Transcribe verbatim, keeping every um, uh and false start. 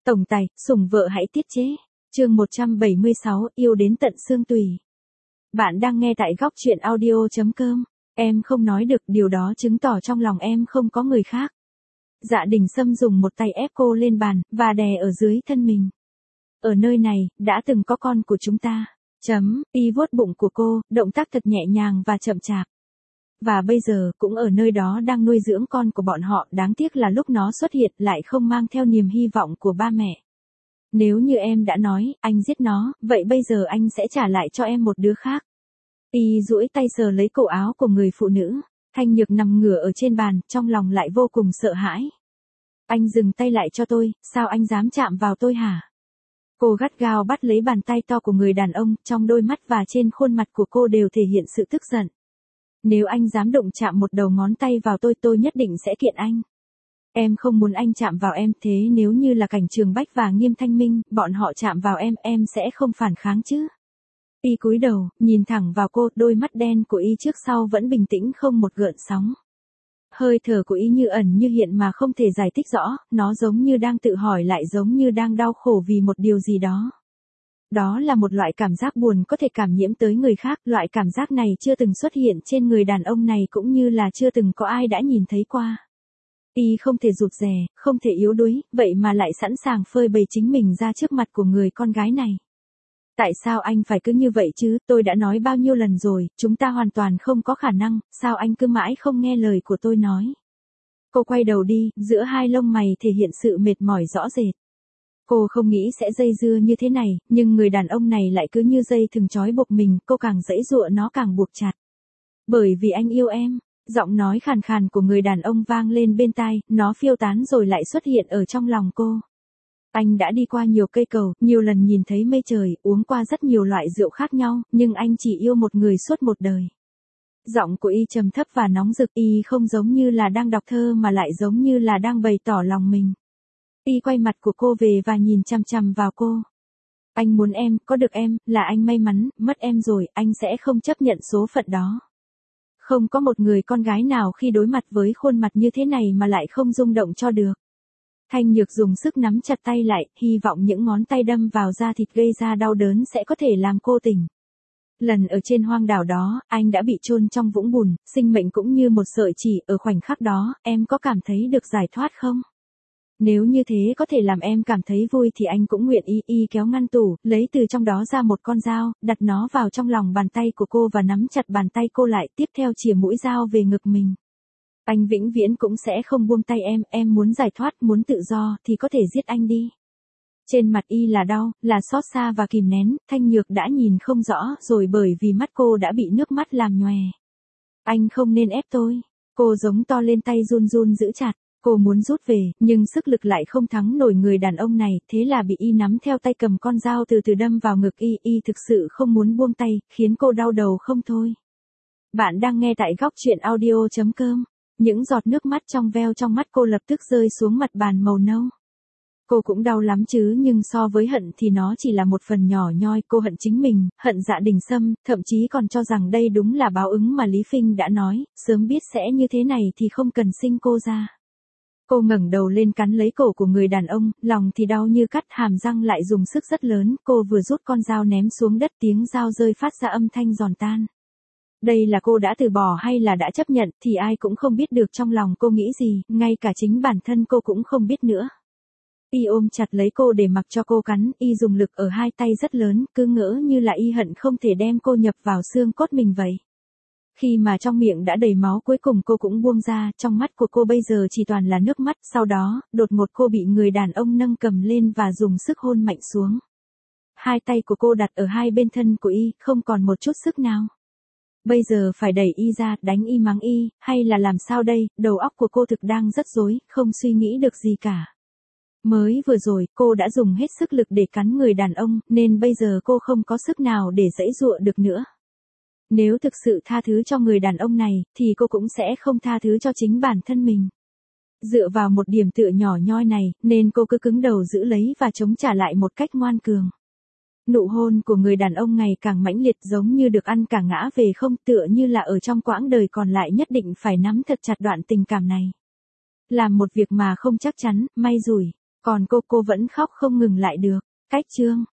Tổng tài, sủng vợ hãy tiết chế. Chương một trăm bảy mươi sáu, yêu đến tận xương tủy. Bạn đang nghe tại góc truyện audio chấm com. Em không nói được, điều đó chứng tỏ trong lòng em không có người khác. Dạ Đình Sâm dùng một tay ép cô lên bàn, và đè ở dưới thân mình. Ở nơi này, đã từng có con của chúng ta. Chấm, y vuốt bụng của cô, động tác thật nhẹ nhàng và chậm chạp. Và bây giờ, cũng ở nơi đó đang nuôi dưỡng con của bọn họ, đáng tiếc là lúc nó xuất hiện lại không mang theo niềm hy vọng của ba mẹ. Nếu như em đã nói, anh giết nó, vậy bây giờ anh sẽ trả lại cho em một đứa khác. Y duỗi tay sờ lấy cổ áo của người phụ nữ. Thanh Nhược nằm ngửa ở trên bàn, trong lòng lại vô cùng sợ hãi. Anh dừng tay lại cho tôi, sao anh dám chạm vào tôi hả? Cô gắt gao bắt lấy bàn tay to của người đàn ông, trong đôi mắt và trên khuôn mặt của cô đều thể hiện sự tức giận. Nếu anh dám đụng chạm một đầu ngón tay vào tôi, tôi nhất định sẽ kiện anh. Em không muốn anh chạm vào em, thế nếu như là Cảnh Trường Bách và Nghiêm Thanh Minh, bọn họ chạm vào em, em sẽ không phản kháng chứ? Y cúi đầu, nhìn thẳng vào cô, đôi mắt đen của Y trước sau vẫn bình tĩnh không một gợn sóng. Hơi thở của Y như ẩn như hiện mà không thể giải thích rõ, nó giống như đang tự hỏi lại giống như đang đau khổ vì một điều gì đó. Đó là một loại cảm giác buồn có thể cảm nhiễm tới người khác, loại cảm giác này chưa từng xuất hiện trên người đàn ông này cũng như là chưa từng có ai đã nhìn thấy qua. Y không thể rụt rè, không thể yếu đuối, vậy mà lại sẵn sàng phơi bày chính mình ra trước mặt của người con gái này. Tại sao anh phải cứ như vậy chứ, tôi đã nói bao nhiêu lần rồi, chúng ta hoàn toàn không có khả năng, sao anh cứ mãi không nghe lời của tôi nói. Cô quay đầu đi, giữa hai lông mày thể hiện sự mệt mỏi rõ rệt. Cô không nghĩ sẽ dây dưa như thế này, nhưng người đàn ông này lại cứ như dây thừng trói buộc mình, cô càng giãy giụa nó càng buộc chặt. Bởi vì anh yêu em, giọng nói khàn khàn của người đàn ông vang lên bên tai, nó phiêu tán rồi lại xuất hiện ở trong lòng cô. Anh đã đi qua nhiều cây cầu, nhiều lần nhìn thấy mây trời, uống qua rất nhiều loại rượu khác nhau, nhưng anh chỉ yêu một người suốt một đời. Giọng của Y trầm thấp và nóng rực, Y không giống như là đang đọc thơ mà lại giống như là đang bày tỏ lòng mình. Y quay mặt của cô về và nhìn chằm chằm vào cô. Anh muốn em, có được em, là anh may mắn, mất em rồi, anh sẽ không chấp nhận số phận đó. Không có một người con gái nào khi đối mặt với khuôn mặt như thế này mà lại không rung động cho được. Thanh Nhược dùng sức nắm chặt tay lại, hy vọng những ngón tay đâm vào da thịt gây ra đau đớn sẽ có thể làm cô tỉnh. Lần ở trên hoang đảo đó, anh đã bị chôn trong vũng bùn, sinh mệnh cũng như một sợi chỉ, ở khoảnh khắc đó, em có cảm thấy được giải thoát không? Nếu như thế có thể làm em cảm thấy vui thì anh cũng nguyện ý. Y kéo ngăn tủ, lấy từ trong đó ra một con dao, đặt nó vào trong lòng bàn tay của cô và nắm chặt bàn tay cô lại, tiếp theo chìa mũi dao về ngực mình. Anh vĩnh viễn cũng sẽ không buông tay em, em muốn giải thoát, muốn tự do, thì có thể giết anh đi. Trên mặt Y là đau, là xót xa và kìm nén, Thanh Nhược đã nhìn không rõ rồi bởi vì mắt cô đã bị nước mắt làm nhòe. Anh không nên ép tôi. Cô giống to lên, tay run run giữ chặt. Cô muốn rút về, nhưng sức lực lại không thắng nổi người đàn ông này, thế là bị Y nắm theo tay cầm con dao từ từ đâm vào ngực Y. Y thực sự không muốn buông tay, khiến cô đau đầu không thôi. Bạn đang nghe tại góc truyện audio chấm com. Những giọt nước mắt trong veo trong mắt cô lập tức rơi xuống mặt bàn màu nâu. Cô cũng đau lắm chứ, nhưng so với hận thì nó chỉ là một phần nhỏ nhoi. Cô hận chính mình, hận Dạ Đình Sâm, thậm chí còn cho rằng đây đúng là báo ứng mà Lý Phinh đã nói, sớm biết sẽ như thế này thì không cần sinh cô ra. Cô ngẩng đầu lên cắn lấy cổ của người đàn ông, lòng thì đau như cắt, hàm răng lại dùng sức rất lớn, cô vừa rút con dao ném xuống đất, tiếng dao rơi phát ra âm thanh giòn tan. Đây là cô đã từ bỏ hay là đã chấp nhận thì ai cũng không biết được trong lòng cô nghĩ gì, ngay cả chính bản thân cô cũng không biết nữa. Y ôm chặt lấy cô để mặc cho cô cắn, Y dùng lực ở hai tay rất lớn, cứ ngỡ như là Y hận không thể đem cô nhập vào xương cốt mình vậy. Khi mà trong miệng đã đầy máu cuối cùng cô cũng buông ra, trong mắt của cô bây giờ chỉ toàn là nước mắt, sau đó, đột ngột cô bị người đàn ông nâng cầm lên và dùng sức hôn mạnh xuống. Hai tay của cô đặt ở hai bên thân của Y, không còn một chút sức nào. Bây giờ phải đẩy Y ra, đánh Y, mắng Y, hay là làm sao đây, đầu óc của cô thực đang rất rối, không suy nghĩ được gì cả. Mới vừa rồi, cô đã dùng hết sức lực để cắn người đàn ông, nên bây giờ cô không có sức nào để giãy giụa được nữa. Nếu thực sự tha thứ cho người đàn ông này, thì cô cũng sẽ không tha thứ cho chính bản thân mình. Dựa vào một điểm tựa nhỏ nhoi này, nên cô cứ cứng đầu giữ lấy và chống trả lại một cách ngoan cường. Nụ hôn của người đàn ông ngày càng mãnh liệt, giống như được ăn cả ngã về không, tựa như là ở trong quãng đời còn lại nhất định phải nắm thật chặt đoạn tình cảm này. Làm một việc mà không chắc chắn, may rủi. Còn cô cô vẫn khóc không ngừng lại được. Cách chương